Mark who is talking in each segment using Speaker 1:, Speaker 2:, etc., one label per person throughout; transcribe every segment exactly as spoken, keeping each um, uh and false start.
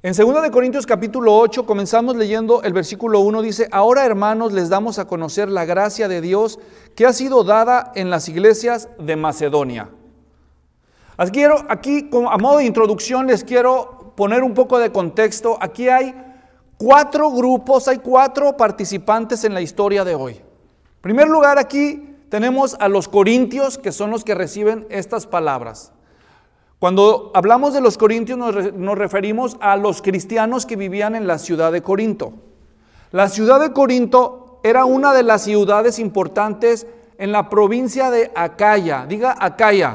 Speaker 1: En segunda de Corintios capítulo ocho comenzamos leyendo el versículo uno, dice: ahora, hermanos, les damos a conocer la gracia de Dios que ha sido dada en las iglesias de Macedonia. Aquí, quiero, aquí a modo de introducción les quiero poner un poco de contexto. Aquí hay cuatro grupos, hay cuatro participantes en la historia de hoy. En primer lugar, aquí tenemos a los corintios, que son los que reciben estas palabras. Cuando hablamos de los corintios nos, nos referimos a los cristianos que vivían en la ciudad de Corinto. La ciudad de Corinto era una de las ciudades importantes en la provincia de Acaya. Diga Acaya.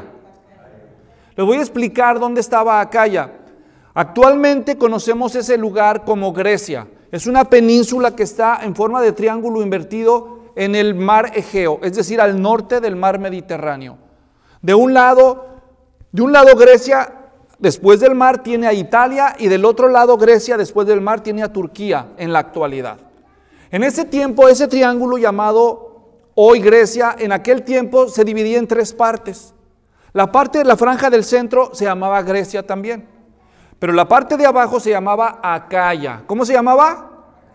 Speaker 1: Les voy a explicar dónde estaba Acaya. Actualmente conocemos ese lugar como Grecia. Es una península que está en forma de triángulo invertido en el mar Egeo, es decir, al norte del mar Mediterráneo. De un lado, de un lado Grecia, después del mar, tiene a Italia, y del otro lado Grecia, después del mar, tiene a Turquía en la actualidad. En ese tiempo, ese triángulo llamado hoy Grecia, en aquel tiempo se dividía en tres partes. La parte de la franja del centro se llamaba Grecia también, pero la parte de abajo se llamaba Acaya. ¿Cómo se llamaba?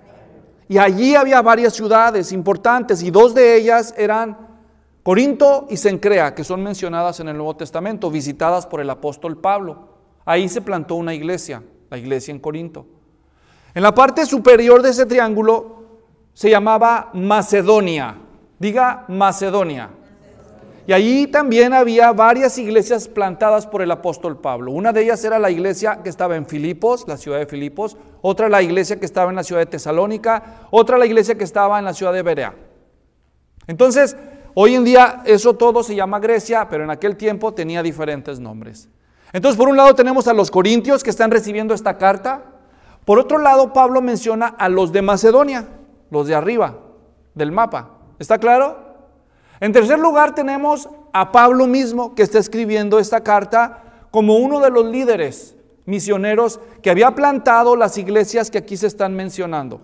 Speaker 1: Y allí había varias ciudades importantes, y dos de ellas eran Corinto y Cencrea, que son mencionadas en el Nuevo Testamento, visitadas por el apóstol Pablo. Ahí se plantó una iglesia, la iglesia en Corinto. En la parte superior de ese triángulo se llamaba Macedonia. Diga Macedonia. Y allí también había varias iglesias plantadas por el apóstol Pablo. Una de ellas era la iglesia que estaba en Filipos, la ciudad de Filipos. Otra la iglesia que estaba en la ciudad de Tesalónica. Otra la iglesia que estaba en la ciudad de Berea. Entonces, hoy en día eso todo se llama Grecia, pero en aquel tiempo tenía diferentes nombres. Entonces, por un lado tenemos a los corintios que están recibiendo esta carta. Por otro lado, Pablo menciona a los de Macedonia, los de arriba del mapa. ¿Está claro? En tercer lugar tenemos a Pablo mismo, que está escribiendo esta carta como uno de los líderes misioneros que había plantado las iglesias que aquí se están mencionando.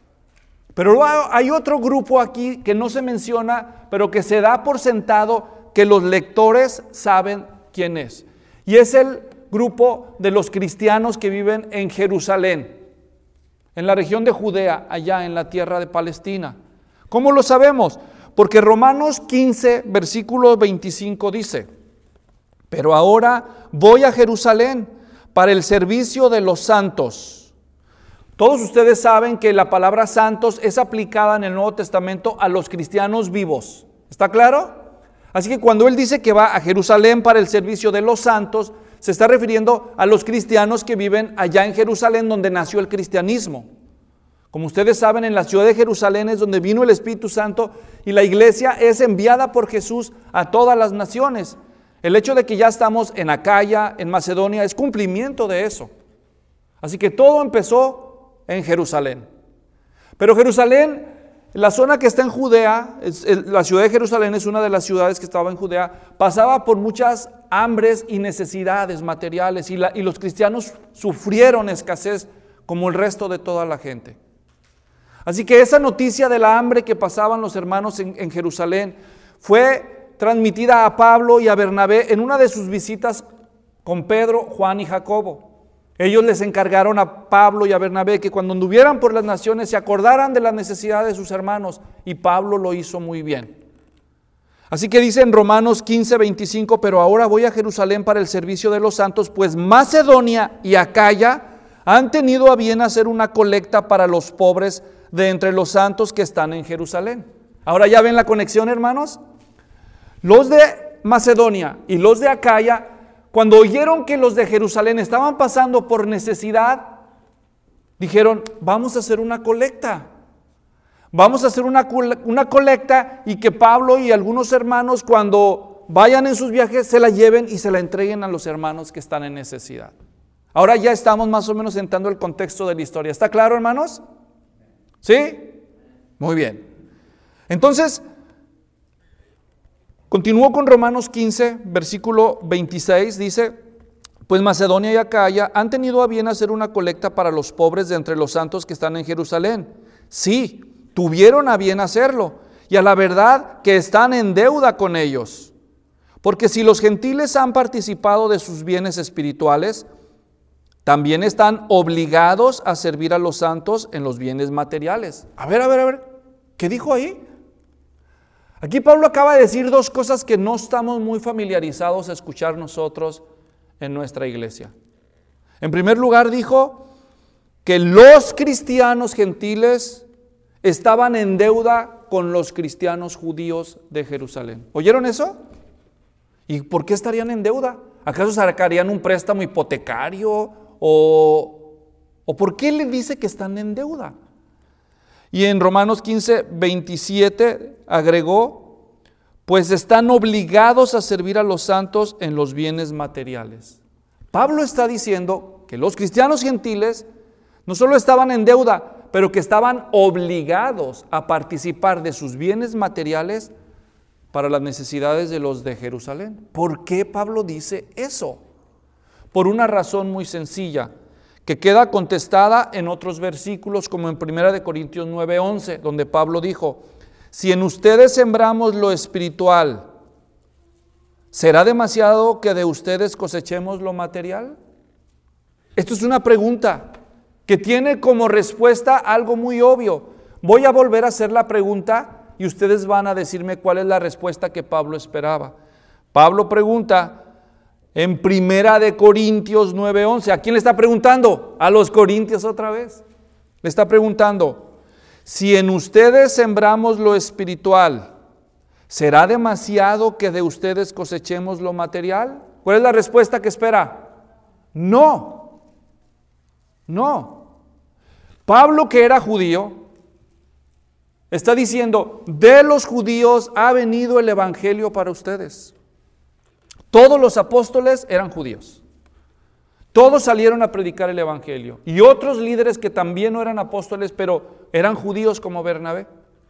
Speaker 1: Pero hay otro grupo aquí que no se menciona, pero que se da por sentado que los lectores saben quién es. Y es el grupo de los cristianos que viven en Jerusalén, en la región de Judea, allá en la tierra de Palestina. ¿Cómo lo sabemos? Porque Romanos quince, versículo veinticinco dice: pero ahora voy a Jerusalén para el servicio de los santos. Todos ustedes saben que la palabra santos es aplicada en el Nuevo Testamento a los cristianos vivos. ¿Está claro? Así que cuando él dice que va a Jerusalén para el servicio de los santos, se está refiriendo a los cristianos que viven allá en Jerusalén, donde nació el cristianismo. Como ustedes saben, en la ciudad de Jerusalén es donde vino el Espíritu Santo, y la iglesia es enviada por Jesús a todas las naciones. El hecho de que ya estamos en Acaya, en Macedonia, es cumplimiento de eso. Así que todo empezó en Jerusalén. Pero Jerusalén, la zona que está en Judea, es, la ciudad de Jerusalén es una de las ciudades que estaba en Judea, pasaba por muchas hambres y necesidades materiales, y, la, y los cristianos sufrieron escasez como el resto de toda la gente. Así que esa noticia de la hambre que pasaban los hermanos en, en Jerusalén fue transmitida a Pablo y a Bernabé en una de sus visitas con Pedro, Juan y Jacobo. Ellos les encargaron a Pablo y a Bernabé que cuando anduvieran por las naciones se acordaran de las necesidades de sus hermanos, y Pablo lo hizo muy bien. Así que dice en Romanos quince, veinticinco: pero ahora voy a Jerusalén para el servicio de los santos, pues Macedonia y Acaya han tenido a bien hacer una colecta para los pobres de entre los santos que están en Jerusalén. Ahora ya ven la conexión, hermanos. Los de Macedonia y los de Acaya, cuando oyeron que los de Jerusalén estaban pasando por necesidad, dijeron: vamos a hacer una colecta. Vamos a hacer una, una colecta, y que Pablo y algunos hermanos, cuando vayan en sus viajes, se la lleven y se la entreguen a los hermanos que están en necesidad. Ahora ya estamos más o menos entrando el contexto de la historia. ¿Está claro, hermanos? ¿Sí? Muy bien. Entonces, continúo con Romanos quince, versículo veintiséis, dice: pues Macedonia y Acaya han tenido a bien hacer una colecta para los pobres de entre los santos que están en Jerusalén. Sí, tuvieron a bien hacerlo, y a la verdad que están en deuda con ellos. Porque si los gentiles han participado de sus bienes espirituales, también están obligados a servir a los santos en los bienes materiales. A ver, a ver, a ver, ¿qué dijo ahí? Aquí Pablo acaba de decir dos cosas que no estamos muy familiarizados a escuchar nosotros en nuestra iglesia. En primer lugar dijo que los cristianos gentiles estaban en deuda con los cristianos judíos de Jerusalén. ¿Oyeron eso? ¿Y por qué estarían en deuda? ¿Acaso sacarían un préstamo hipotecario? ¿O, o por qué le dice que están en deuda? Y en Romanos quince, veintisiete agregó, pues están obligados a servir a los santos en los bienes materiales. Pablo está diciendo que los cristianos gentiles no solo estaban en deuda, pero que estaban obligados a participar de sus bienes materiales para las necesidades de los de Jerusalén. ¿Por qué Pablo dice eso? Por una razón muy sencilla, que queda contestada en otros versículos, como en primera de Corintios nueve, once, donde Pablo dijo, si en ustedes sembramos lo espiritual, ¿será demasiado que de ustedes cosechemos lo material? Esto es una pregunta que tiene como respuesta algo muy obvio. Voy a volver a hacer la pregunta y ustedes van a decirme cuál es la respuesta que Pablo esperaba. Pablo pregunta en primera de Corintios nueve, once. ¿A quién le está preguntando? A los corintios otra vez. Le está preguntando, si en ustedes sembramos lo espiritual, ¿será demasiado que de ustedes cosechemos lo material? ¿Cuál es la respuesta que espera? No, no. Pablo, que era judío, está diciendo, de los judíos ha venido el evangelio para ustedes. Todos los apóstoles eran judíos. Todos salieron a predicar el evangelio. Y otros líderes que también no eran apóstoles, pero eran judíos como Bernabé.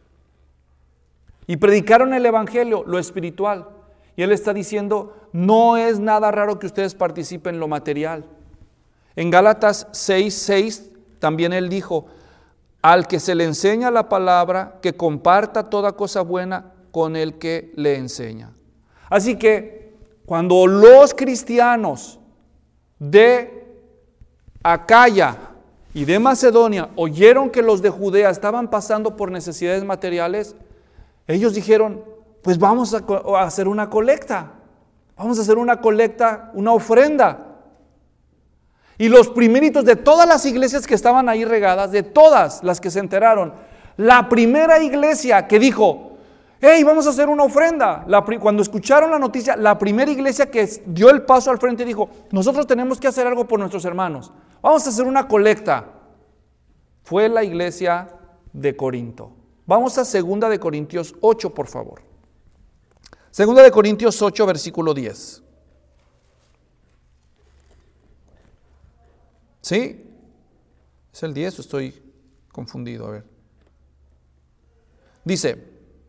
Speaker 1: Y predicaron el evangelio, lo espiritual. Y él está diciendo, no es nada raro que ustedes participen en lo material. En Gálatas seis, seis también él dijo, al que se le enseña la palabra, que comparta toda cosa buena con el que le enseña. Así que cuando los cristianos de Acaya y de Macedonia oyeron que los de Judea estaban pasando por necesidades materiales, ellos dijeron, pues vamos a hacer una colecta, vamos a hacer una colecta, una ofrenda. Y los primeritos de todas las iglesias que estaban ahí regadas, de todas las que se enteraron, la primera iglesia que dijo, hey, vamos a hacer una ofrenda. La, cuando escucharon la noticia, la primera iglesia que dio el paso al frente dijo, nosotros tenemos que hacer algo por nuestros hermanos. Vamos a hacer una colecta. Fue la iglesia de Corinto. Vamos a segunda de Corintios ocho, por favor. segunda de Corintios ocho, versículo diez. ¿Sí? ¿Es el diez o estoy confundido? A ver. Dice,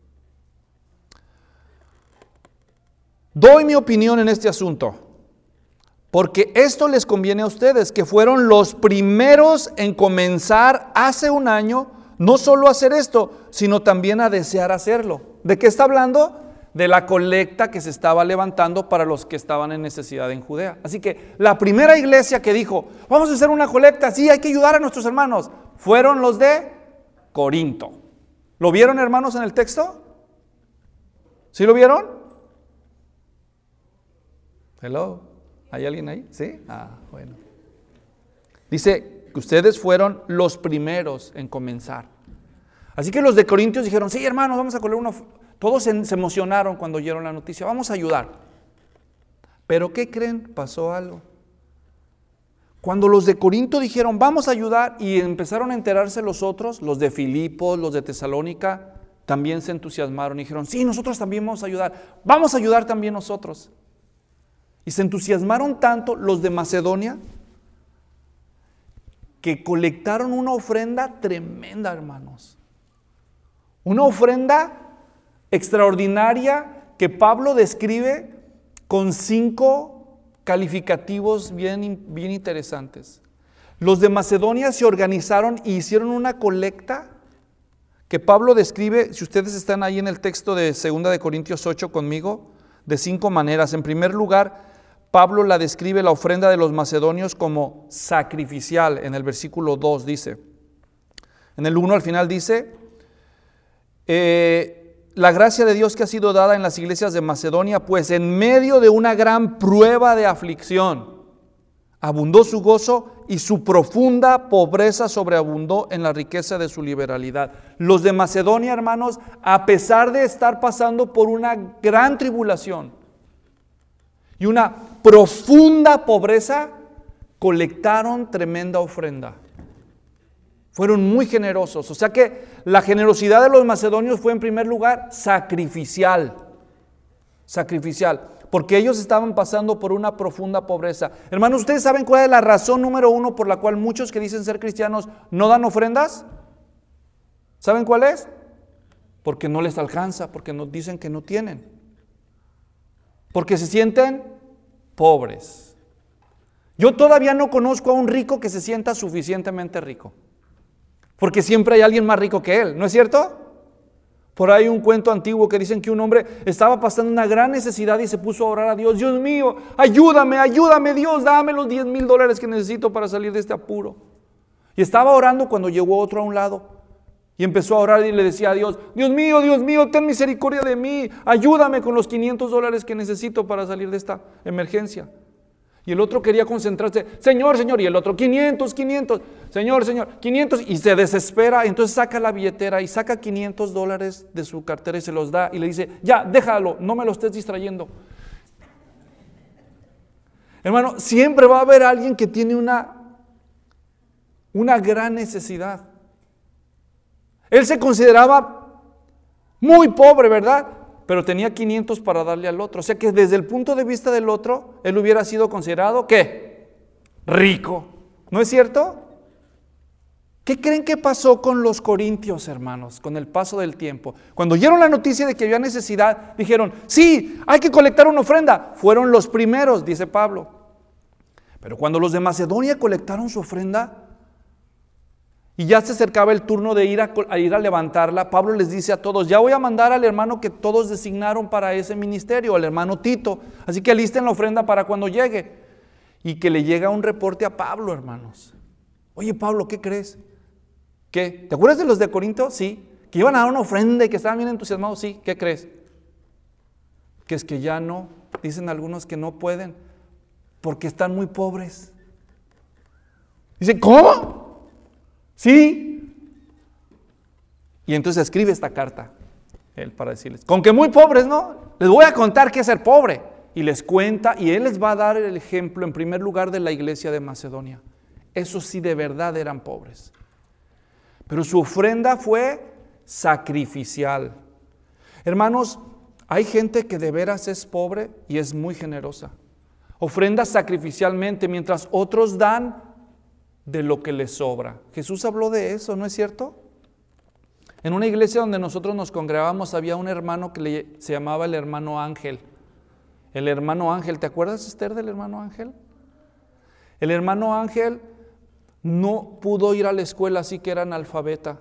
Speaker 1: doy mi opinión en este asunto, porque esto les conviene a ustedes, que fueron los primeros en comenzar hace un año, no solo a hacer esto, sino también a desear hacerlo. ¿De qué está hablando? De la colecta que se estaba levantando para los que estaban en necesidad en Judea. Así que la primera iglesia que dijo, vamos a hacer una colecta, sí, hay que ayudar a nuestros hermanos, fueron los de Corinto. ¿Lo vieron, hermanos, en el texto? ¿Sí lo vieron? Hello, ¿hay alguien ahí? ¿Sí? Ah, bueno. Dice que ustedes fueron los primeros en comenzar. Así que los de Corintios dijeron, sí, hermanos, vamos a colectar una... Todos se, se emocionaron cuando oyeron la noticia, vamos a ayudar. Pero ¿qué creen? Pasó algo. Cuando los de Corinto dijeron, vamos a ayudar, y empezaron a enterarse los otros, los de Filipos, los de Tesalónica, también se entusiasmaron y dijeron, sí, nosotros también vamos a ayudar, vamos a ayudar también nosotros. Y se entusiasmaron tanto los de Macedonia, que colectaron una ofrenda tremenda, hermanos. Una ofrenda extraordinaria que Pablo describe con cinco calificativos bien, bien interesantes. Los de Macedonia se organizaron e hicieron una colecta que Pablo describe, si ustedes están ahí en el texto de segunda de Corintios ocho conmigo, de cinco maneras. En primer lugar, Pablo la describe la ofrenda de los macedonios como sacrificial. En el versículo dos dice, en el uno al final dice, eh, la gracia de Dios que ha sido dada en las iglesias de Macedonia, pues en medio de una gran prueba de aflicción, abundó su gozo y su profunda pobreza sobreabundó en la riqueza de su liberalidad. Los de Macedonia, hermanos, a pesar de estar pasando por una gran tribulación y una profunda pobreza, colectaron tremenda ofrenda. Fueron muy generosos. O sea que la generosidad de los macedonios fue en primer lugar sacrificial. Sacrificial. Porque ellos estaban pasando por una profunda pobreza. Hermanos, ¿ustedes saben cuál es la razón número uno por la cual muchos que dicen ser cristianos no dan ofrendas? ¿Saben cuál es? Porque no les alcanza, porque nos dicen que no tienen. Porque se sienten pobres. Yo todavía no conozco a un rico que se sienta suficientemente rico. Porque siempre hay alguien más rico que él, ¿no es cierto? Por ahí un cuento antiguo que dicen que un hombre estaba pasando una gran necesidad y se puso a orar a Dios. Dios mío, ayúdame, ayúdame Dios, dame los diez mil dólares que necesito para salir de este apuro. Y estaba orando cuando llegó otro a un lado y empezó a orar y le decía a Dios, Dios mío, Dios mío, ten misericordia de mí, ayúdame con los quinientos dólares que necesito para salir de esta emergencia. Y el otro quería concentrarse, Señor, Señor, y el otro, quinientos, quinientos, Señor, Señor, quinientos, y se desespera, entonces saca la billetera y saca quinientos dólares de su cartera y se los da y le dice, ya, déjalo, no me lo estés distrayendo. Hermano, siempre va a haber alguien que tiene una, una gran necesidad. Él se consideraba muy pobre, ¿verdad? Pero tenía quinientos para darle al otro. O sea que desde el punto de vista del otro, él hubiera sido considerado, ¿qué? Rico. ¿No es cierto? ¿Qué creen que pasó con los corintios, hermanos, con el paso del tiempo? Cuando oyeron la noticia de que había necesidad, dijeron, sí, hay que colectar una ofrenda. Fueron los primeros, dice Pablo. Pero cuando los de Macedonia colectaron su ofrenda, y ya se acercaba el turno de ir a, a ir a levantarla, Pablo les dice a todos, ya voy a mandar al hermano que todos designaron para ese ministerio, al hermano Tito, así que alisten la ofrenda para cuando llegue. Y que le llega un reporte a Pablo, hermanos. Oye Pablo, ¿qué crees? ¿Qué? ¿Te acuerdas de los de Corinto? Sí. Que iban a dar una ofrenda y que estaban bien entusiasmados, sí. ¿Qué crees? Que es que ya no, dicen algunos que no pueden, porque están muy pobres. Dice, ¿cómo? Sí. Y entonces escribe esta carta, él para decirles, con que muy pobres, ¿no? Les voy a contar qué es ser pobre. Y les cuenta, y él les va a dar el ejemplo en primer lugar de la iglesia de Macedonia. Esos sí de verdad eran pobres. Pero su ofrenda fue sacrificial. Hermanos, hay gente que de veras es pobre y es muy generosa. Ofrenda sacrificialmente, mientras otros dan de lo que les sobra. Jesús habló de eso, ¿no es cierto? En una iglesia donde nosotros nos congregábamos había un hermano que le, se llamaba el hermano Ángel. El hermano Ángel, ¿te acuerdas, Esther, del hermano Ángel? El hermano Ángel no pudo ir a la escuela, así que era analfabeta.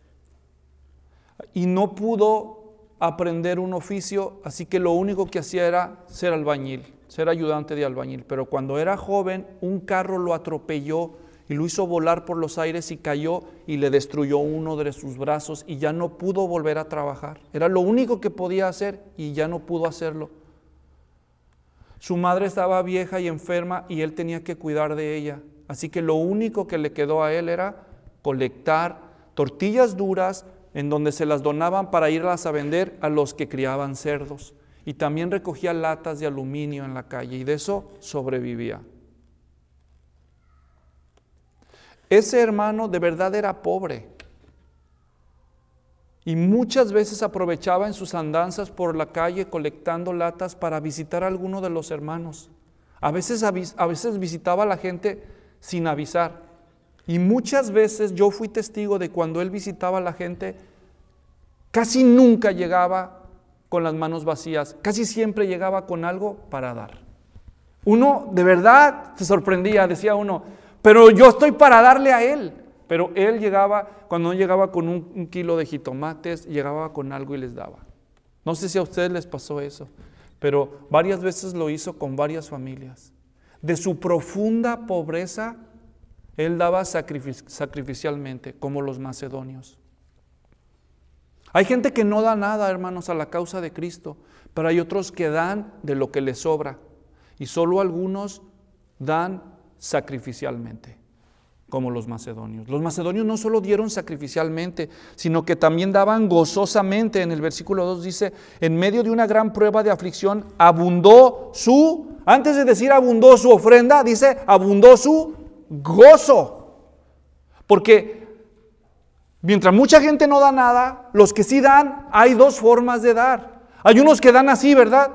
Speaker 1: Y no pudo aprender un oficio, así que lo único que hacía era ser albañil, ser ayudante de albañil. Pero cuando era joven, un carro lo atropelló y lo hizo volar por los aires y cayó y le destruyó uno de sus brazos y ya no pudo volver a trabajar. Era lo único que podía hacer y ya no pudo hacerlo. Su madre estaba vieja y enferma y él tenía que cuidar de ella. Así que lo único que le quedó a él era colectar tortillas duras en donde se las donaban para irlas a vender a los que criaban cerdos. Y también recogía latas de aluminio en la calle y de eso sobrevivía. Ese hermano de verdad era pobre y muchas veces aprovechaba en sus andanzas por la calle colectando latas para visitar a alguno de los hermanos. A veces, a veces visitaba a la gente sin avisar y muchas veces yo fui testigo de cuando él visitaba a la gente, casi nunca llegaba con las manos vacías, casi siempre llegaba con algo para dar. Uno de verdad se sorprendía, decía uno, pero yo estoy para darle a él. Pero él llegaba, cuando no llegaba con un, un kilo de jitomates, llegaba con algo y les daba. No sé si a ustedes les pasó eso. pero varias veces lo hizo con varias familias. De su profunda pobreza, él daba sacrific- sacrificialmente, como los macedonios. Hay gente que no da nada, hermanos, a la causa de Cristo, pero hay otros que dan de lo que les sobra, y solo algunos dan sacrificialmente, como los macedonios. Los macedonios no solo dieron sacrificialmente, sino que también daban gozosamente. En el versículo dos dice, en medio de una gran prueba de aflicción, abundó su, antes de decir abundó su ofrenda, dice abundó su gozo. Porque mientras mucha gente no da nada, los que sí dan, hay dos formas de dar. Hay unos que dan así, ¿verdad?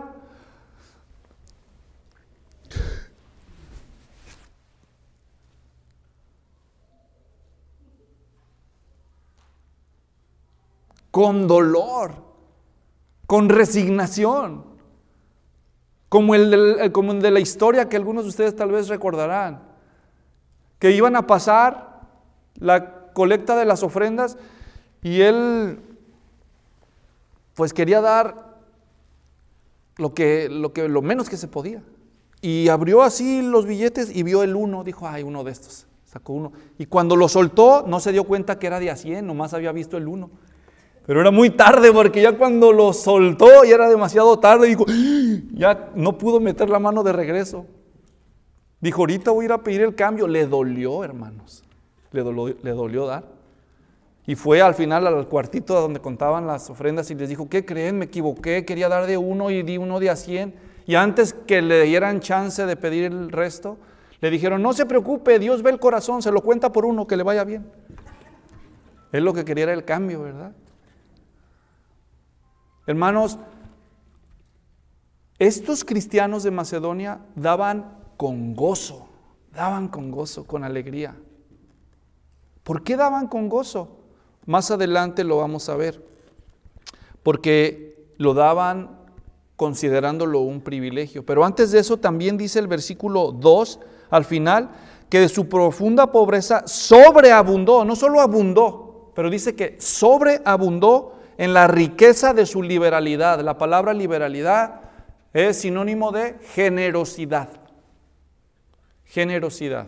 Speaker 1: Con dolor, con resignación, como el, de, como el de la historia que algunos de ustedes tal vez recordarán, que iban a pasar la colecta de las ofrendas y él pues quería dar lo que, lo que, lo menos que se podía, y abrió así los billetes y vio el uno, dijo, ay, uno de estos, sacó uno, y cuando lo soltó no se dio cuenta que era de a cien, nomás había visto el uno. Pero era muy tarde, porque ya cuando lo soltó ya era demasiado tarde. Dijo, ya no pudo meter la mano de regreso. Dijo, ahorita voy a ir a pedir el cambio. Le dolió, hermanos. Le dolió, le dolió dar. Y fue al final al cuartito donde contaban las ofrendas y les dijo, ¿qué creen? Me equivoqué, quería dar de uno y di uno de a cien. Y antes que le dieran chance de pedir el resto, le dijeron, no se preocupe, Dios ve el corazón, se lo cuenta por uno, que le vaya bien. Él lo que quería era el cambio, ¿verdad? Hermanos, estos cristianos de Macedonia daban con gozo, daban con gozo, con alegría. ¿Por qué daban con gozo? Más adelante lo vamos a ver. Porque lo daban considerándolo un privilegio. Pero antes de eso también dice el versículo dos, al final, que de su profunda pobreza sobreabundó, no solo abundó, pero dice que sobreabundó en la riqueza de su liberalidad. La palabra liberalidad es sinónimo de generosidad. Generosidad.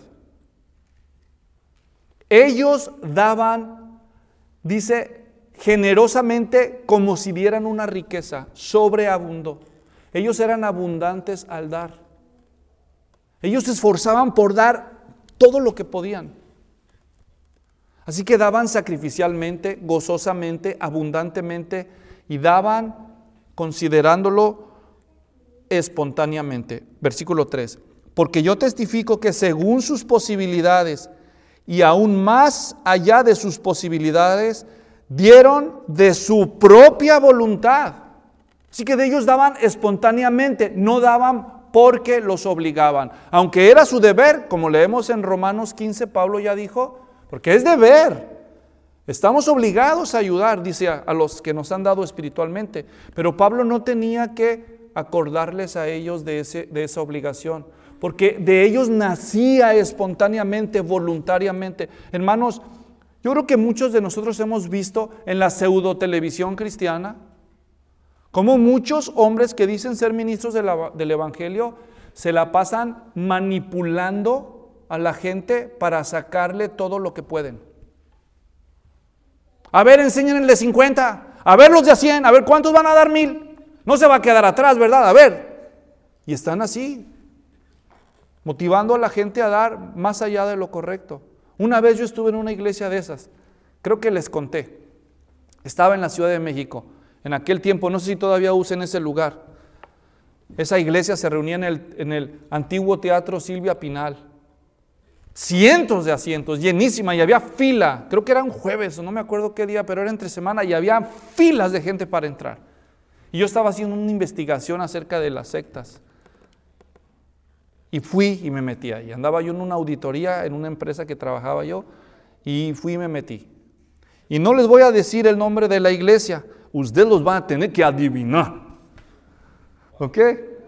Speaker 1: Ellos daban, dice, generosamente como si dieran una riqueza, sobreabundó. Ellos eran abundantes al dar. Ellos se esforzaban por dar todo lo que podían. Así que daban sacrificialmente, gozosamente, abundantemente, y daban considerándolo espontáneamente. Versículo tres. Porque yo testifico que según sus posibilidades y aún más allá de sus posibilidades, dieron de su propia voluntad. Así que de ellos daban espontáneamente, no daban porque los obligaban. Aunque era su deber, como leemos en Romanos quince, Pablo ya dijo, porque es deber. Estamos obligados a ayudar, dice a, a los que nos han dado espiritualmente. Pero Pablo no tenía que acordarles a ellos de, ese, de esa obligación, porque de ellos nacía espontáneamente, voluntariamente. Hermanos, yo creo que muchos de nosotros hemos visto en la pseudo televisión cristiana como muchos hombres que dicen ser ministros de la, del evangelio se la pasan manipulando a la gente para sacarle todo lo que pueden. A ver, enséñenle el de cincuenta, a ver los de a cien, a ver cuántos van a dar mil. No se va a quedar atrás, ¿verdad? A ver. Y están así, motivando a la gente a dar más allá de lo correcto. Una vez yo estuve en una iglesia de esas, creo que les conté. Estaba en la Ciudad de México, en aquel tiempo, no sé si todavía usen ese lugar. Esa iglesia se reunía en el, en el antiguo Teatro Silvia Pinal. Cientos de asientos, llenísima, y había fila, creo que era un jueves, no me acuerdo qué día, pero era entre semana y había filas de gente para entrar. Y yo estaba haciendo una investigación acerca de las sectas. Y fui y me metí ahí. Andaba yo en una auditoría en una empresa que trabajaba yo y fui y me metí. Y no les voy a decir el nombre de la iglesia, ustedes los van a tener que adivinar. ¿Ok?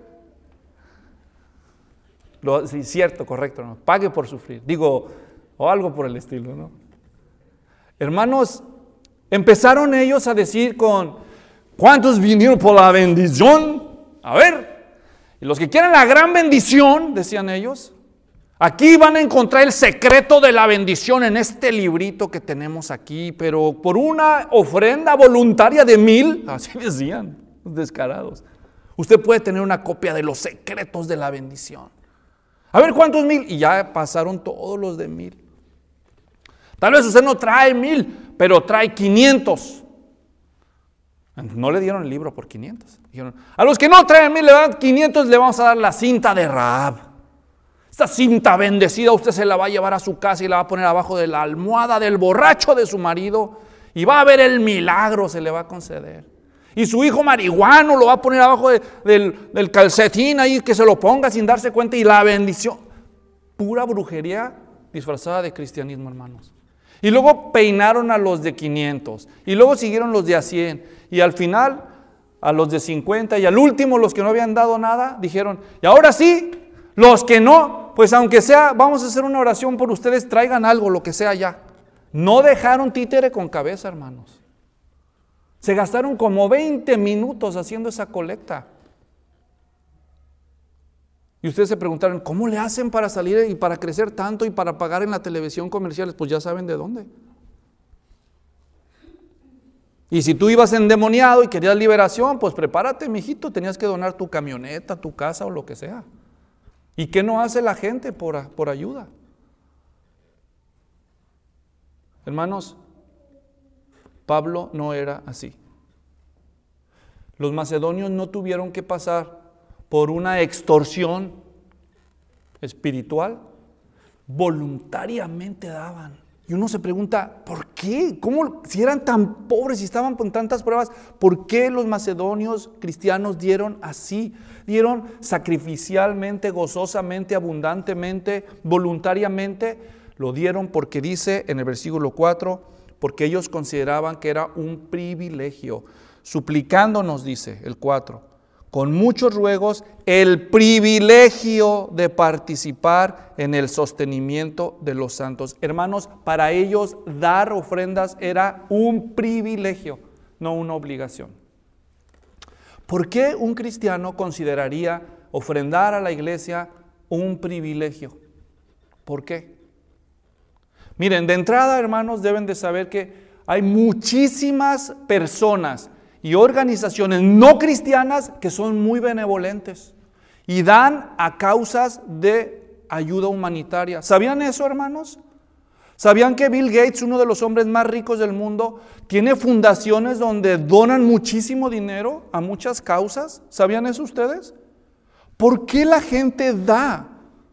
Speaker 1: Lo, sí, cierto, correcto, ¿no? Pague por sufrir, digo, o algo por el estilo, ¿no? Hermanos, empezaron ellos a decir con, ¿cuántos vinieron por la bendición? A ver, y los que quieren la gran bendición, decían ellos, aquí van a encontrar el secreto de la bendición en este librito que tenemos aquí, pero por una ofrenda voluntaria de mil, así decían, descarados, usted puede tener una copia de los secretos de la bendición. A ver, ¿cuántos mil? Y ya pasaron todos los de mil. Tal vez usted no trae mil, pero trae quinientos. No le dieron el libro por quinientos. Dijeron, a los que no traen mil, le dan quinientos, le vamos a dar la cinta de Rahab. Esta cinta bendecida usted se la va a llevar a su casa y la va a poner abajo de la almohada del borracho de su marido y va a ver el milagro, se le va a conceder. Y su hijo marihuano lo va a poner abajo de, del, del calcetín ahí, que se lo ponga sin darse cuenta, y la bendición. Pura brujería disfrazada de cristianismo, hermanos. Y luego peinaron a los de quinientos, y luego siguieron los de a cien, y al final a los de cincuenta, y al último los que no habían dado nada, dijeron, y ahora sí, los que no, pues aunque sea, vamos a hacer una oración por ustedes, traigan algo, lo que sea ya. No dejaron títere con cabeza, hermanos. Se gastaron como veinte minutos haciendo esa colecta. Y ustedes se preguntaron, ¿cómo le hacen para salir y para crecer tanto y para pagar en la televisión comerciales? Pues ya saben de dónde. Y si tú ibas endemoniado y querías liberación, pues prepárate, mijito, tenías que donar tu camioneta, tu casa o lo que sea. ¿Y qué no hace la gente por, por ayuda? Hermanos, Pablo no era así. Los macedonios no tuvieron que pasar por una extorsión espiritual, voluntariamente daban. Y uno se pregunta, ¿por qué? ¿Cómo? Si eran tan pobres y estaban con tantas pruebas, ¿por qué los macedonios cristianos dieron así? Dieron sacrificialmente, gozosamente, abundantemente, voluntariamente. Lo dieron porque dice en el versículo cuatro, porque ellos consideraban que era un privilegio, suplicándonos, dice el cuatro, con muchos ruegos, el privilegio de participar en el sostenimiento de los santos. Hermanos, para ellos dar ofrendas era un privilegio, no una obligación. ¿Por qué un cristiano consideraría ofrendar a la iglesia un privilegio? ¿Por qué? Miren, de entrada, hermanos, deben de saber que hay muchísimas personas y organizaciones no cristianas que son muy benevolentes y dan a causas de ayuda humanitaria. ¿Sabían eso, hermanos? ¿Sabían que Bill Gates, uno de los hombres más ricos del mundo, tiene fundaciones donde donan muchísimo dinero a muchas causas? ¿Sabían eso ustedes? ¿Por qué la gente da?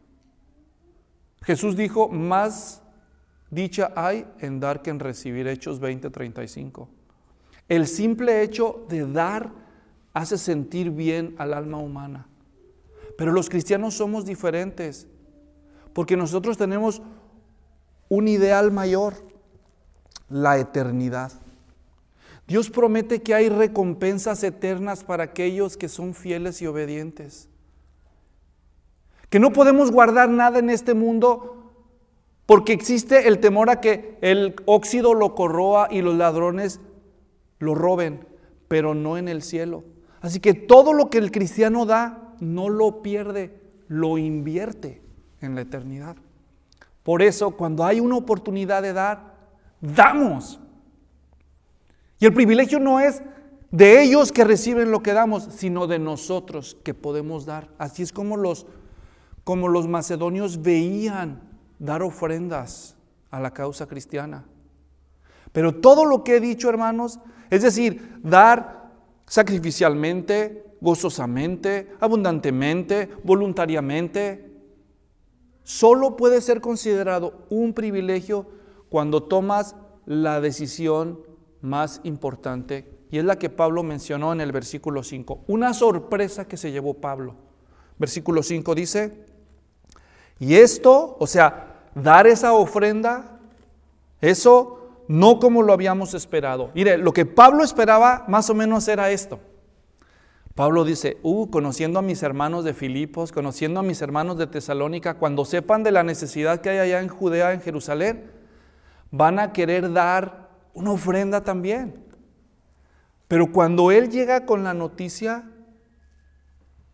Speaker 1: Jesús dijo, más dicha hay en dar que en recibir. Hechos veinte, treinta y cinco. El simple hecho de dar hace sentir bien al alma humana. Pero los cristianos somos diferentes, porque nosotros tenemos un ideal mayor, la eternidad. Dios promete que hay recompensas eternas para aquellos que son fieles y obedientes. Que no podemos guardar nada en este mundo porque existe el temor a que el óxido lo corroa y los ladrones lo roben, pero no en el cielo. Así que todo lo que el cristiano da, no lo pierde, lo invierte en la eternidad. Por eso, cuando hay una oportunidad de dar, damos. Y el privilegio no es de ellos que reciben lo que damos, sino de nosotros que podemos dar. Así es como los, como los macedonios veían dar ofrendas a la causa cristiana. Pero todo lo que he dicho, hermanos, es decir, dar sacrificialmente, gozosamente, abundantemente, voluntariamente, solo puede ser considerado un privilegio cuando tomas la decisión más importante, y es la que Pablo mencionó en el versículo cinco. Una sorpresa que se llevó Pablo. Versículo cinco dice, y esto, o sea, dar esa ofrenda, eso no como lo habíamos esperado. Mire, lo que Pablo esperaba más o menos era esto. Pablo dice, uh, conociendo a mis hermanos de Filipos, conociendo a mis hermanos de Tesalónica, cuando sepan de la necesidad que hay allá en Judea, en Jerusalén, van a querer dar una ofrenda también. Pero cuando él llega con la noticia,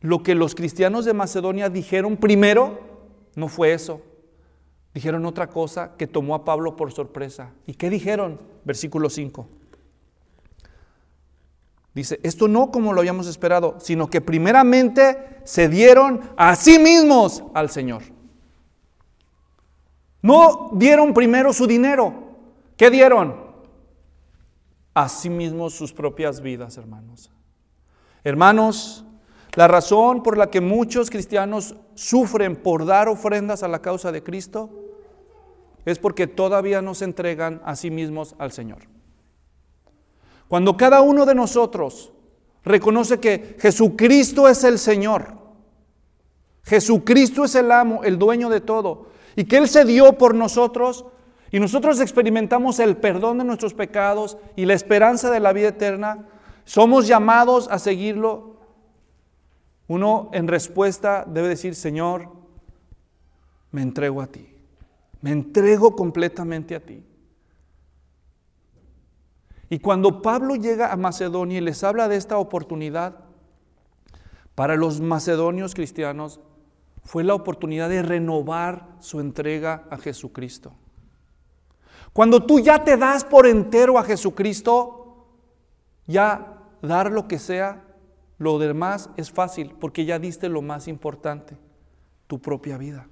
Speaker 1: lo que los cristianos de Macedonia dijeron primero no fue eso. Dijeron otra cosa que tomó a Pablo por sorpresa. ¿Y qué dijeron? Versículo cinco. Dice, esto no como lo habíamos esperado, sino que primeramente se dieron a sí mismos al Señor. No dieron primero su dinero. ¿Qué dieron? A sí mismos sus propias vidas, hermanos. Hermanos, la razón por la que muchos cristianos sufren por dar ofrendas a la causa de Cristo es porque todavía no se entregan a sí mismos al Señor. Cuando cada uno de nosotros reconoce que Jesucristo es el Señor, Jesucristo es el amo, el dueño de todo, y que Él se dio por nosotros, y nosotros experimentamos el perdón de nuestros pecados y la esperanza de la vida eterna, somos llamados a seguirlo. Uno en respuesta debe decir, Señor, me entrego a ti, me entrego completamente a ti. Y cuando Pablo llega a Macedonia y les habla de esta oportunidad, para los macedonios cristianos fue la oportunidad de renovar su entrega a Jesucristo. Cuando tú ya te das por entero a Jesucristo, ya dar lo que sea, lo demás es fácil, porque ya diste lo más importante, tu propia vida.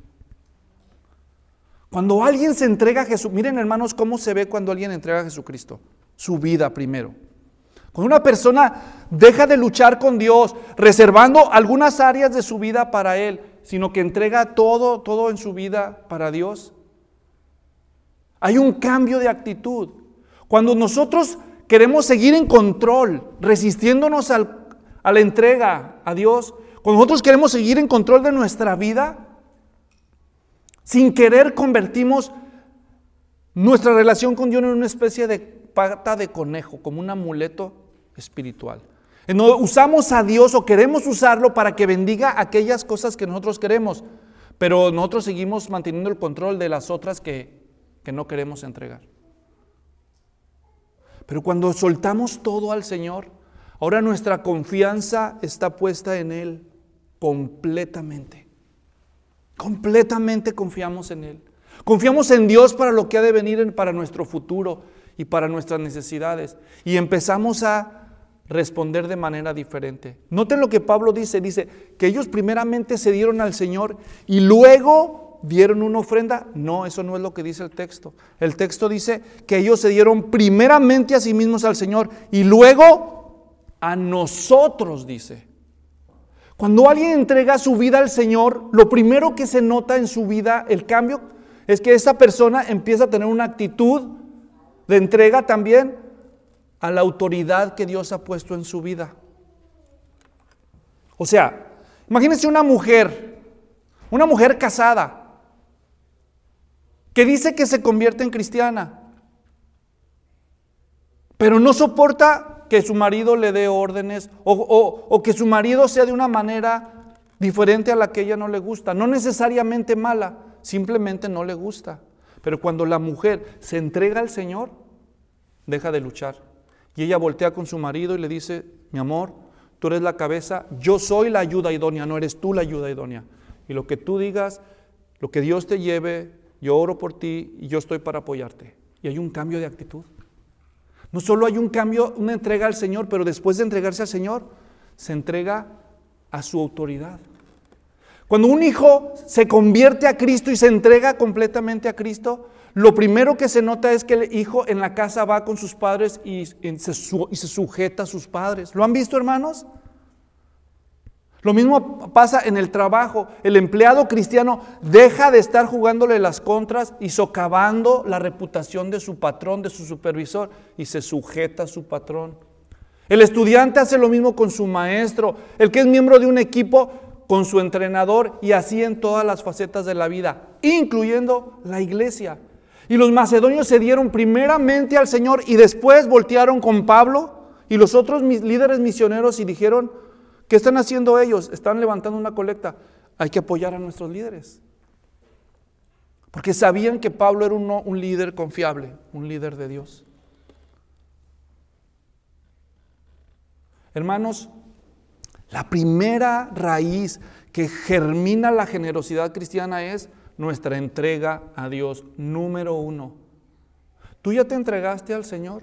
Speaker 1: Cuando alguien se entrega a Jesús, miren hermanos cómo se ve cuando alguien entrega a Jesucristo, su vida primero. Cuando una persona deja de luchar con Dios, reservando algunas áreas de su vida para Él, sino que entrega todo, todo en su vida para Dios, hay un cambio de actitud. Cuando nosotros queremos seguir en control, resistiéndonos al, a la entrega a Dios, cuando nosotros queremos seguir en control de nuestra vida, sin querer convertimos nuestra relación con Dios en una especie de pata de conejo, como un amuleto espiritual. No, usamos a Dios o queremos usarlo para que bendiga aquellas cosas que nosotros queremos, pero nosotros seguimos manteniendo el control de las otras que, que no queremos entregar. Pero cuando soltamos todo al Señor, ahora nuestra confianza está puesta en Él completamente. Completamente confiamos en Él. Confiamos en Dios para lo que ha de venir para nuestro futuro y para nuestras necesidades. Y empezamos a responder de manera diferente. Noten lo que Pablo dice, dice que ellos primeramente se dieron al Señor y luego dieron una ofrenda. No, eso no es lo que dice el texto. El texto dice que ellos se dieron primeramente a sí mismos al Señor y luego a nosotros, dice. Cuando alguien entrega su vida al Señor, lo primero que se nota en su vida, el cambio, es que esa persona empieza a tener una actitud de entrega también a la autoridad que Dios ha puesto en su vida. O sea, imagínense una mujer, una mujer casada, que dice que se convierte en cristiana, pero no soporta que su marido le dé órdenes o, o, o que su marido sea de una manera diferente a la que ella no le gusta, no necesariamente mala, simplemente no le gusta. Pero cuando la mujer se entrega al Señor, deja de luchar. Y ella voltea con su marido y le dice, mi amor, tú eres la cabeza, yo soy la ayuda idónea, no eres tú la ayuda idónea. Y lo que tú digas, lo que Dios te lleve, yo oro por ti y yo estoy para apoyarte. Y hay un cambio de actitud. No solo hay un cambio, una entrega al Señor, pero después de entregarse al Señor, se entrega a su autoridad. Cuando un hijo se convierte a Cristo y se entrega completamente a Cristo, lo primero que se nota es que el hijo en la casa va con sus padres y se, y se sujeta a sus padres. ¿Lo han visto, hermanos? Lo mismo pasa en el trabajo. El empleado cristiano deja de estar jugándole las contras y socavando la reputación de su patrón, de su supervisor, y se sujeta a su patrón. El estudiante hace lo mismo con su maestro. El que es miembro de un equipo con su entrenador, y así en todas las facetas de la vida, incluyendo la iglesia. Y los macedonios se dieron primeramente al Señor y después voltearon con Pablo y los otros líderes misioneros y dijeron, ¿qué están haciendo ellos? Están levantando una colecta. Hay que apoyar a nuestros líderes. Porque sabían que Pablo era un, un líder confiable, un líder de Dios. Hermanos, La primera raíz que germina la generosidad cristiana es nuestra entrega a Dios, número uno. ¿Tú ya te entregaste al Señor?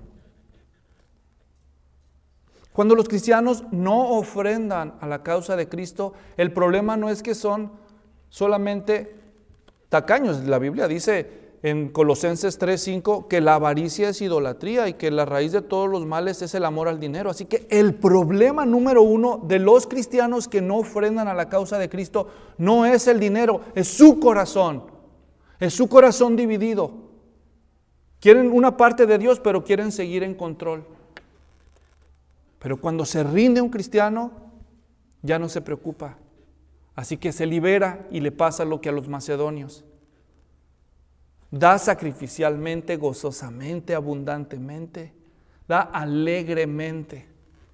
Speaker 1: Cuando los cristianos no ofrendan a la causa de Cristo, el problema no es que son solamente tacaños. La Biblia dice en Colosenses tres cinco que la avaricia es idolatría y que la raíz de todos los males es el amor al dinero. Así que el problema número uno de los cristianos que no ofrendan a la causa de Cristo no es el dinero, es su corazón, es su corazón dividido. Quieren una parte de Dios, pero quieren seguir en control. Pero cuando se rinde un cristiano, ya no se preocupa. Así que se libera y le pasa lo que a los macedonios. Da sacrificialmente, gozosamente, abundantemente. Da alegremente.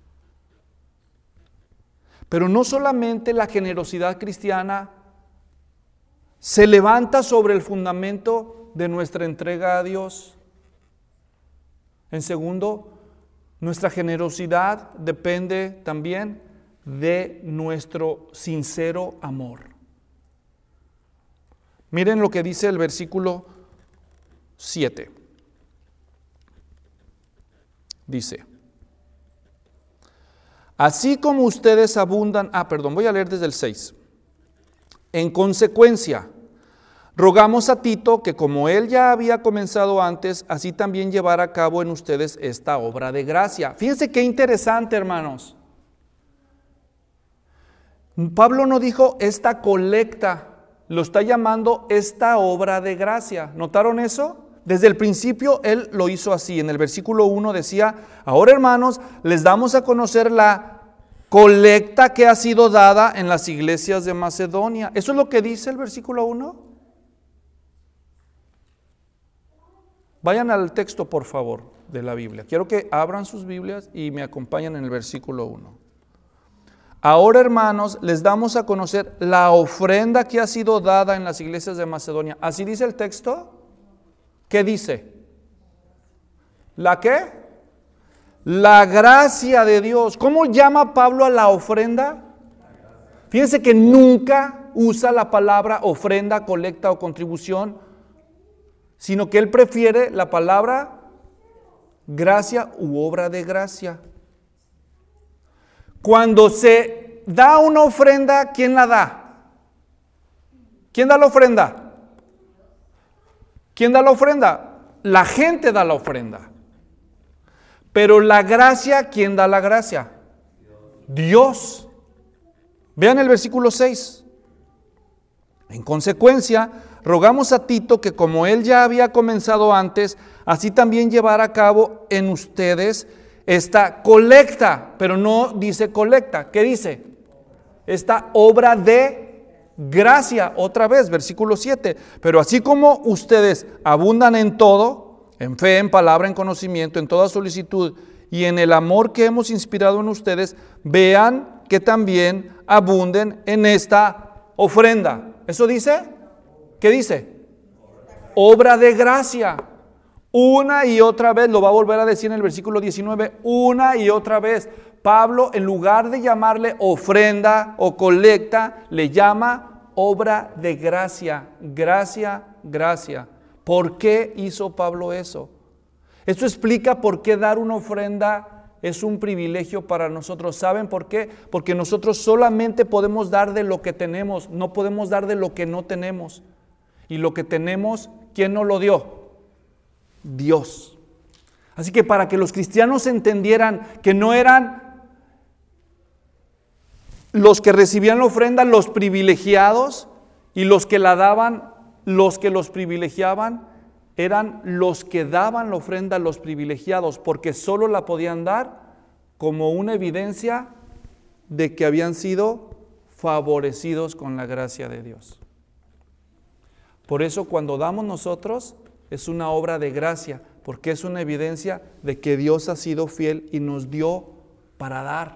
Speaker 1: Pero no solamente la generosidad cristiana se levanta sobre el fundamento de nuestra entrega a Dios. En segundo, nuestra generosidad depende también de nuestro sincero amor. Miren lo que dice el versículo siete. Dice: así como ustedes abundan, ah, perdón, voy a leer desde el seis. En consecuencia, rogamos a Tito que como él ya había comenzado antes, así también llevara a cabo en ustedes esta obra de gracia. Fíjense qué interesante, hermanos. Pablo no dijo esta colecta, lo está llamando esta obra de gracia. ¿Notaron eso? Desde el principio él lo hizo así. En el versículo uno decía: ahora, hermanos, les damos a conocer la colecta que ha sido dada en las iglesias de Macedonia. ¿Eso es lo que dice el versículo uno? Vayan al texto, por favor, de la Biblia. Quiero que abran sus Biblias y me acompañen en el versículo uno. Ahora, hermanos, les damos a conocer la ofrenda que ha sido dada en las iglesias de Macedonia. ¿Así dice el texto? ¿Qué dice? ¿La qué? La gracia de Dios. ¿Cómo llama Pablo a la ofrenda? Fíjense que nunca usa la palabra ofrenda, colecta o contribución, sino que él prefiere la palabra gracia u obra de gracia. Cuando se da una ofrenda, ¿quién la da? ¿Quién da la ofrenda? ¿Quién da la ofrenda? La gente da la ofrenda. Pero la gracia, ¿quién da la gracia? Dios. Vean el versículo seis. En consecuencia, rogamos a Tito que como él ya había comenzado antes, así también llevara a cabo en ustedes esta colecta, pero no dice colecta. ¿Qué dice? Esta obra de gracia, otra vez, versículo siete. Pero así como ustedes abundan en todo, en fe, en palabra, en conocimiento, en toda solicitud y en el amor que hemos inspirado en ustedes, vean que también abunden en esta ofrenda. ¿Eso dice? ¿Qué dice? Obra de gracia. Una y otra vez, lo va a volver a decir en el versículo diecinueve, una y otra vez. Pablo, en lugar de llamarle ofrenda o colecta, le llama obra de gracia. Gracia, gracia. ¿Por qué hizo Pablo eso? Eso explica por qué dar una ofrenda es un privilegio para nosotros. ¿Saben por qué? Porque nosotros solamente podemos dar de lo que tenemos, no podemos dar de lo que no tenemos. Y lo que tenemos, ¿quién nos lo dio? Dios. Así que para que los cristianos entendieran que no eran los que recibían la ofrenda los privilegiados y los que la daban los que los privilegiaban, eran los que daban la ofrenda los privilegiados, porque solo la podían dar como una evidencia de que habían sido favorecidos con la gracia de Dios. Por eso cuando damos nosotros es una obra de gracia, porque es una evidencia de que Dios ha sido fiel y nos dio para dar.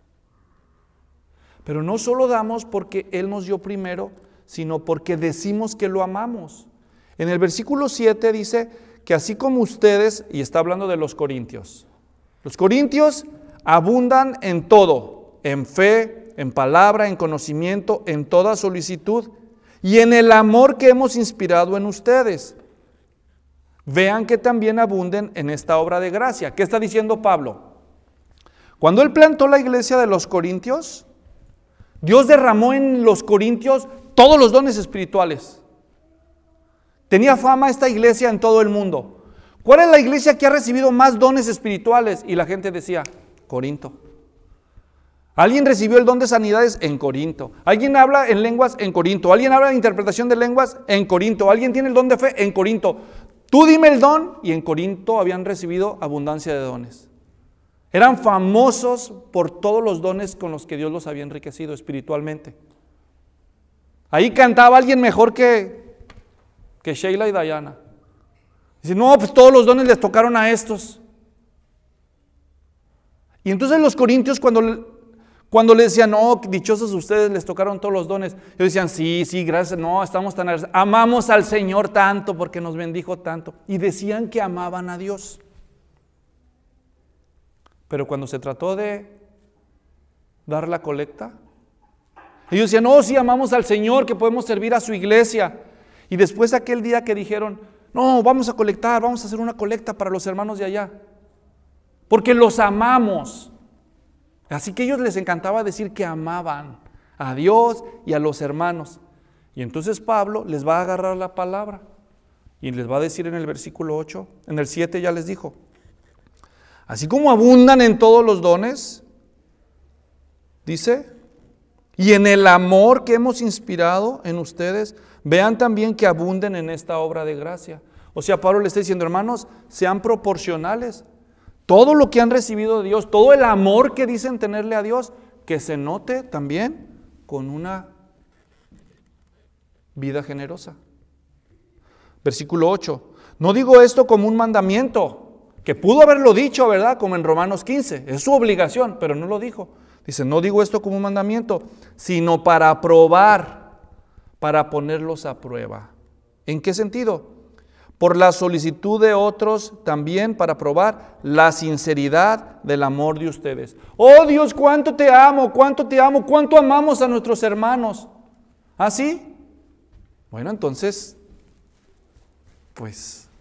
Speaker 1: Pero no solo damos porque Él nos dio primero, sino porque decimos que lo amamos. En el versículo siete dice que así como ustedes, y está hablando de los corintios, los corintios abundan en todo, en fe, en palabra, en conocimiento, en toda solicitud y en el amor que hemos inspirado en ustedes. Vean que también abunden en esta obra de gracia. ¿Qué está diciendo Pablo? Cuando él plantó la iglesia de los Corintios, Dios derramó en los Corintios todos los dones espirituales. Tenía fama esta iglesia en todo el mundo. ¿Cuál es la iglesia que ha recibido más dones espirituales? Y la gente decía, Corinto. ¿Alguien recibió el don de sanidades? En Corinto. ¿Alguien habla en lenguas? En Corinto. ¿Alguien habla de interpretación de lenguas? En Corinto. ¿Alguien tiene el don de fe? En Corinto. Tú dime el don. Y en Corinto habían recibido abundancia de dones. Eran famosos por todos los dones con los que Dios los había enriquecido espiritualmente. Ahí cantaba alguien mejor que, que Sheila y Diana. Dice, no, pues todos los dones les tocaron a estos. Y entonces los corintios cuando... Cuando le decían, no, dichosos ustedes, les tocaron todos los dones. Ellos decían, sí, sí, gracias, no, estamos tan agradecidos. Amamos al Señor tanto porque nos bendijo tanto. Y decían que amaban a Dios. Pero cuando se trató de dar la colecta, ellos decían, no, sí, amamos al Señor, que podemos servir a su iglesia. Y después aquel día que dijeron, no, vamos a colectar, vamos a hacer una colecta para los hermanos de allá. Porque los amamos. Así que a ellos les encantaba decir que amaban a Dios y a los hermanos. Y entonces Pablo les va a agarrar la palabra y les va a decir en el versículo ocho, en el siete ya les dijo, así como abundan en todos los dones, dice, y en el amor que hemos inspirado en ustedes, vean también que abunden en esta obra de gracia. O sea, Pablo le está diciendo, hermanos, sean proporcionales. Todo lo que han recibido de Dios, todo el amor que dicen tenerle a Dios, que se note también con una vida generosa. Versículo ocho. No digo esto como un mandamiento, que pudo haberlo dicho, ¿verdad? Como en Romanos quince. Es su obligación, pero no lo dijo. Dice, no digo esto como un mandamiento, sino para probar, para ponerlos a prueba. ¿En qué sentido? Por la solicitud de otros también para probar la sinceridad del amor de ustedes. Oh Dios, cuánto te amo, cuánto te amo, cuánto amamos a nuestros hermanos. ¿Ah, sí? Bueno, entonces, pues,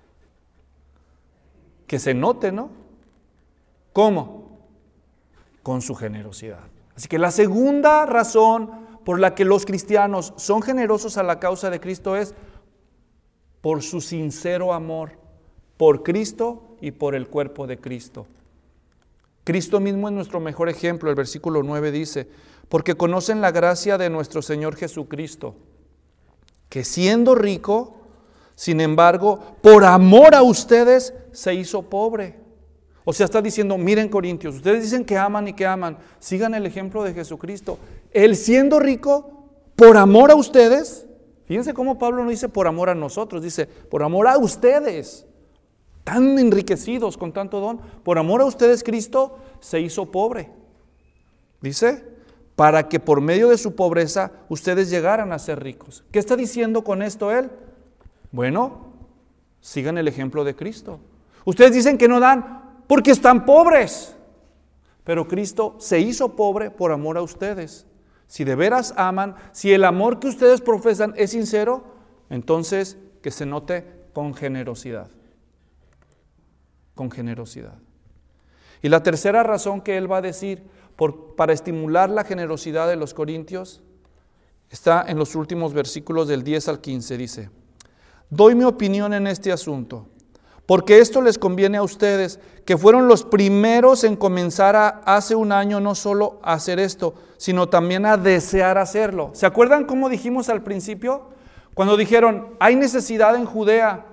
Speaker 1: que se note, ¿no? ¿Cómo? Con su generosidad. Así que la segunda razón por la que los cristianos son generosos a la causa de Cristo es por su sincero amor, por Cristo y por el cuerpo de Cristo. Cristo mismo es nuestro mejor ejemplo. El versículo nueve dice, porque conocen la gracia de nuestro Señor Jesucristo, que siendo rico, sin embargo, por amor a ustedes, se hizo pobre. O sea, está diciendo, miren Corintios, ustedes dicen que aman y que aman, sigan el ejemplo de Jesucristo. Él siendo rico, por amor a ustedes, fíjense cómo Pablo no dice por amor a nosotros, dice por amor a ustedes, tan enriquecidos con tanto don, por amor a ustedes Cristo se hizo pobre. Dice, para que por medio de su pobreza ustedes llegaran a ser ricos. ¿Qué está diciendo con esto él? Bueno, sigan el ejemplo de Cristo. Ustedes dicen que no dan porque están pobres, pero Cristo se hizo pobre por amor a ustedes. Si de veras aman, si el amor que ustedes profesan es sincero, entonces que se note con generosidad. Con generosidad. Y la tercera razón que él va a decir por, para estimular la generosidad de los corintios está en los últimos versículos del diez al quince. Dice, doy mi opinión en este asunto, porque esto les conviene a ustedes, que fueron los primeros en comenzar a, hace un año no solo a hacer esto, sino también a desear hacerlo. ¿Se acuerdan cómo dijimos al principio? Cuando dijeron, hay necesidad en Judea.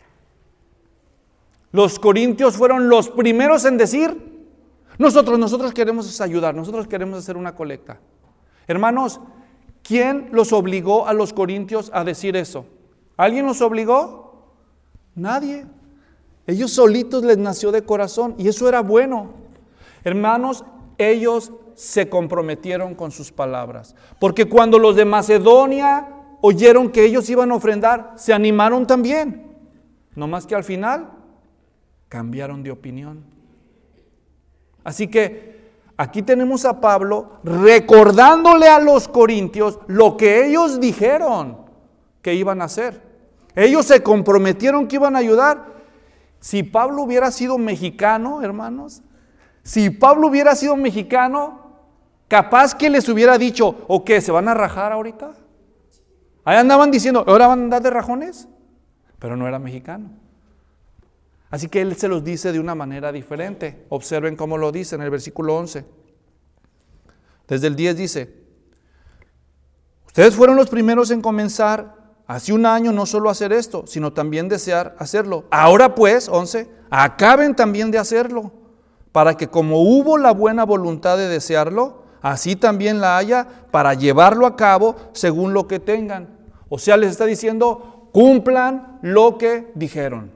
Speaker 1: Los corintios fueron los primeros en decir, nosotros, nosotros queremos ayudar, nosotros queremos hacer una colecta. Hermanos, ¿quién los obligó a los corintios a decir eso? ¿Alguien los obligó? Nadie. Ellos solitos les nació de corazón y eso era bueno. Hermanos, ellos se comprometieron con sus palabras. Porque cuando los de Macedonia oyeron que ellos iban a ofrendar, se animaron también. No más que al final cambiaron de opinión. Así que Aquí tenemos a Pablo recordándole a los corintios lo que ellos dijeron que iban a hacer. Ellos se comprometieron que iban a ayudar. Si Pablo hubiera sido mexicano, hermanos, si Pablo hubiera sido mexicano, capaz que les hubiera dicho, ¿o qué? ¿Se van a rajar ahorita? Ahí andaban diciendo, ¿ahora van a andar de rajones? Pero no era mexicano. Así que él se los dice de una manera diferente. Observen cómo lo dice en el versículo once. Desde el diez dice, ustedes fueron los primeros en comenzar hace un año no solo hacer esto, sino también desear hacerlo. Ahora pues, once, acaben también de hacerlo, para que como hubo la buena voluntad de desearlo, así también la haya para llevarlo a cabo según lo que tengan. O sea, les está diciendo, cumplan lo que dijeron.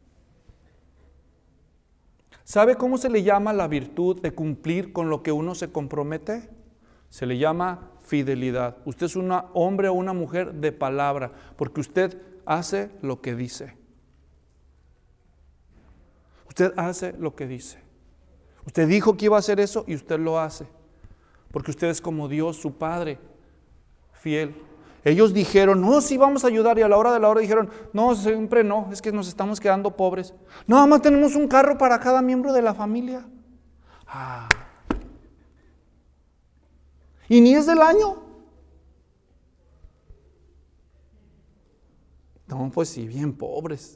Speaker 1: ¿Sabe cómo se le llama la virtud de cumplir con lo que uno se compromete? Se le llama fidelidad. Usted es un hombre o una mujer de palabra, porque usted hace lo que dice. Usted hace lo que dice. Usted dijo que iba a hacer eso y usted lo hace, porque usted es como Dios, su Padre, fiel. Ellos dijeron, no, sí vamos a ayudar, y a la hora de la hora dijeron, no, siempre no, es que nos estamos quedando pobres. No, nada más tenemos un carro para cada miembro de la familia. Ah. Y ni es del año. No, pues sí, bien pobres.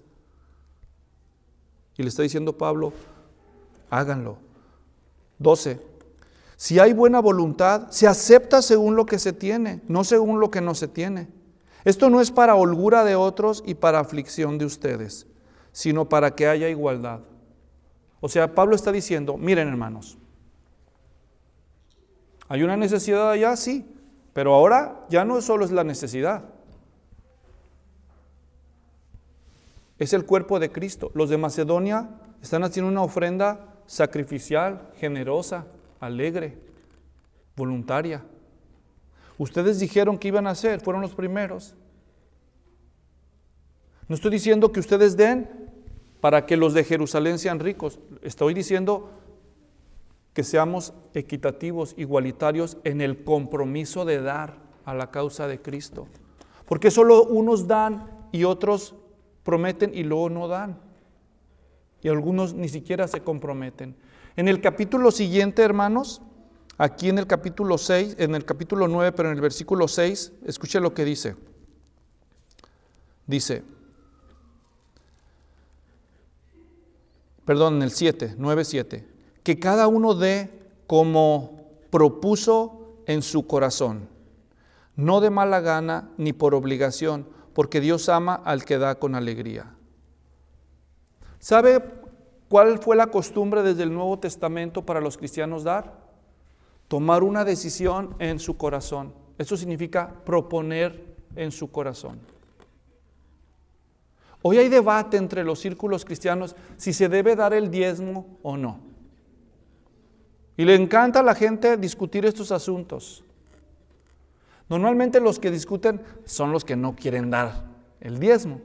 Speaker 1: Y le está diciendo Pablo, háganlo. doce. Si hay buena voluntad, se acepta según lo que se tiene, no según lo que no se tiene. Esto no es para holgura de otros y para aflicción de ustedes, sino para que haya igualdad. O sea, Pablo está diciendo, miren hermanos, hay una necesidad allá, sí, pero ahora ya no solo es la necesidad. Es el cuerpo de Cristo. Los de Macedonia están haciendo una ofrenda sacrificial, generosa, alegre, voluntaria. Ustedes dijeron que iban a hacer, fueron los primeros. No estoy diciendo que ustedes den para que los de Jerusalén sean ricos. Estoy diciendo que seamos equitativos, igualitarios en el compromiso de dar a la causa de Cristo. Porque solo unos dan y otros prometen y luego no dan. Y algunos ni siquiera se comprometen. En el capítulo siguiente, hermanos, aquí en el capítulo seis, en el capítulo nueve, pero en el versículo seis, escuche lo que dice. Dice, perdón, en el siete, nueve, siete, que cada uno dé como propuso en su corazón, no de mala gana ni por obligación, porque Dios ama al que da con alegría. ¿Sabe cuál fue la costumbre desde el Nuevo Testamento para los cristianos dar? Tomar una decisión en su corazón. Eso significa proponer en su corazón. Hoy hay debate entre los círculos cristianos si se debe dar el diezmo o no. Y le encanta a la gente discutir estos asuntos. Normalmente los que discuten son los que no quieren dar el diezmo.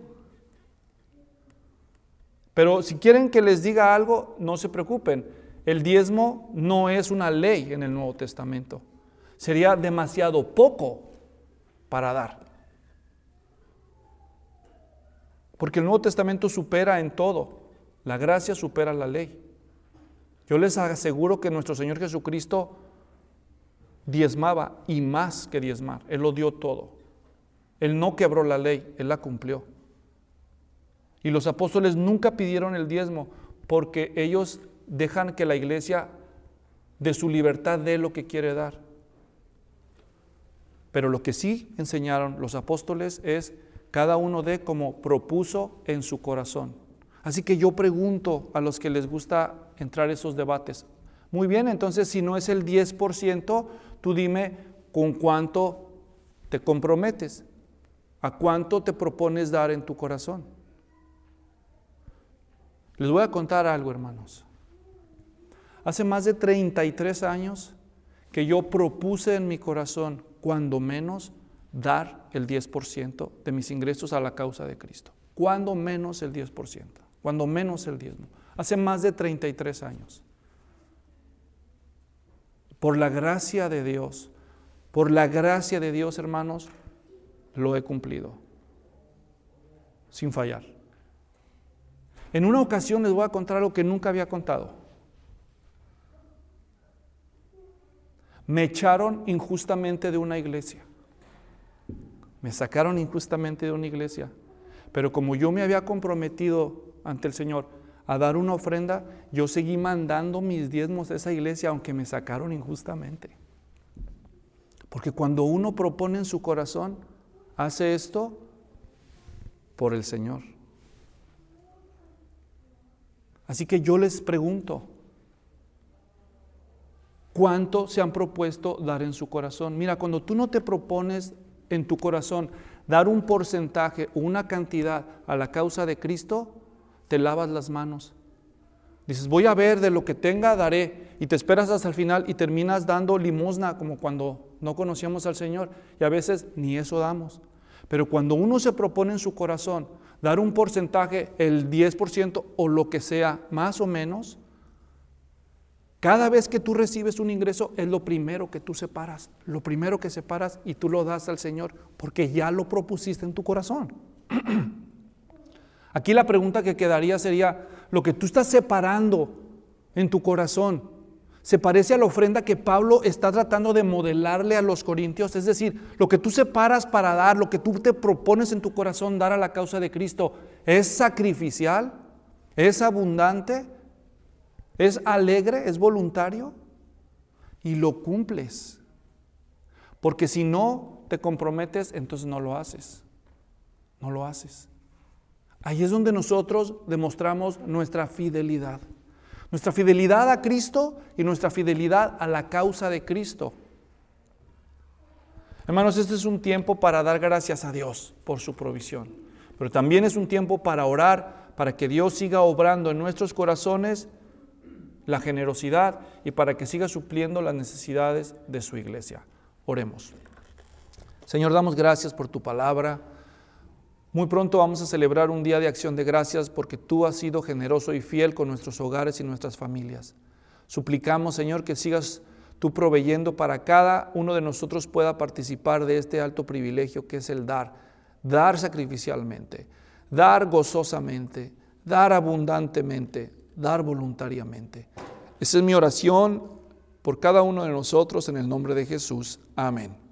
Speaker 1: Pero si quieren que les diga algo, no se preocupen. El diezmo no es una ley en el Nuevo Testamento. Sería demasiado poco para dar. Porque el Nuevo Testamento supera en todo. La gracia supera la ley. Yo les aseguro que nuestro Señor Jesucristo diezmaba y más que diezmar. Él lo dio todo. Él no quebró la ley, Él la cumplió. Y los apóstoles nunca pidieron el diezmo porque ellos dejan que la iglesia de su libertad dé lo que quiere dar. Pero lo que sí enseñaron los apóstoles es cada uno dé como propuso en su corazón. Así que yo pregunto a los que les gusta entrar a esos debates, muy bien, entonces si no es el diez por ciento, tú dime con cuánto te comprometes, a cuánto te propones dar en tu corazón. Les voy a contar algo, hermanos. Hace más de treinta y tres años que yo propuse en mi corazón, cuando menos, dar el diez por ciento de mis ingresos a la causa de Cristo. Cuando menos el diez por ciento, cuando menos el diezmo. Hace más de treinta y tres años. Por la gracia de Dios, por la gracia de Dios, hermanos, lo he cumplido, sin fallar. En una ocasión les voy a contar algo que nunca había contado. Me echaron injustamente de una iglesia. Me sacaron injustamente de una iglesia. Pero como yo me había comprometido ante el Señor a dar una ofrenda, yo seguí mandando mis diezmos a esa iglesia, aunque me sacaron injustamente. Porque cuando uno propone en su corazón, hace esto por el Señor. Así que yo les pregunto, ¿cuánto se han propuesto dar en su corazón? Mira, cuando tú no te propones en tu corazón dar un porcentaje o una cantidad a la causa de Cristo, te lavas las manos. Dices, voy a ver, de lo que tenga daré, y te esperas hasta el final y terminas dando limosna como cuando no conocíamos al Señor, y a veces ni eso damos. Pero cuando uno se propone en su corazón dar un porcentaje, el diez por ciento o lo que sea, más o menos, cada vez que tú recibes un ingreso es lo primero que tú separas, lo primero que separas y tú lo das al Señor porque ya lo propusiste en tu corazón. Aquí la pregunta que quedaría sería, lo que tú estás separando en tu corazón, ¿se parece a la ofrenda que Pablo está tratando de modelarle a los corintios? Es decir, lo que tú separas para dar, lo que tú te propones en tu corazón dar a la causa de Cristo, ¿es sacrificial? ¿Es abundante? ¿Es alegre? ¿Es voluntario? Y lo cumples. Porque si no te comprometes, entonces no lo haces. No lo haces. Ahí es donde nosotros demostramos nuestra fidelidad. Nuestra fidelidad a Cristo y nuestra fidelidad a la causa de Cristo. Hermanos, este es un tiempo para dar gracias a Dios por su provisión. Pero también es un tiempo para orar, para que Dios siga obrando en nuestros corazones la generosidad y para que siga supliendo las necesidades de su iglesia. Oremos. Señor, damos gracias por tu palabra. Muy pronto vamos a celebrar un día de acción de gracias porque tú has sido generoso y fiel con nuestros hogares y nuestras familias. Suplicamos, Señor, que sigas tú proveyendo para cada uno de nosotros pueda participar de este alto privilegio que es el dar, dar sacrificialmente, dar gozosamente, dar abundantemente, dar voluntariamente. Esa es mi oración por cada uno de nosotros en el nombre de Jesús. Amén.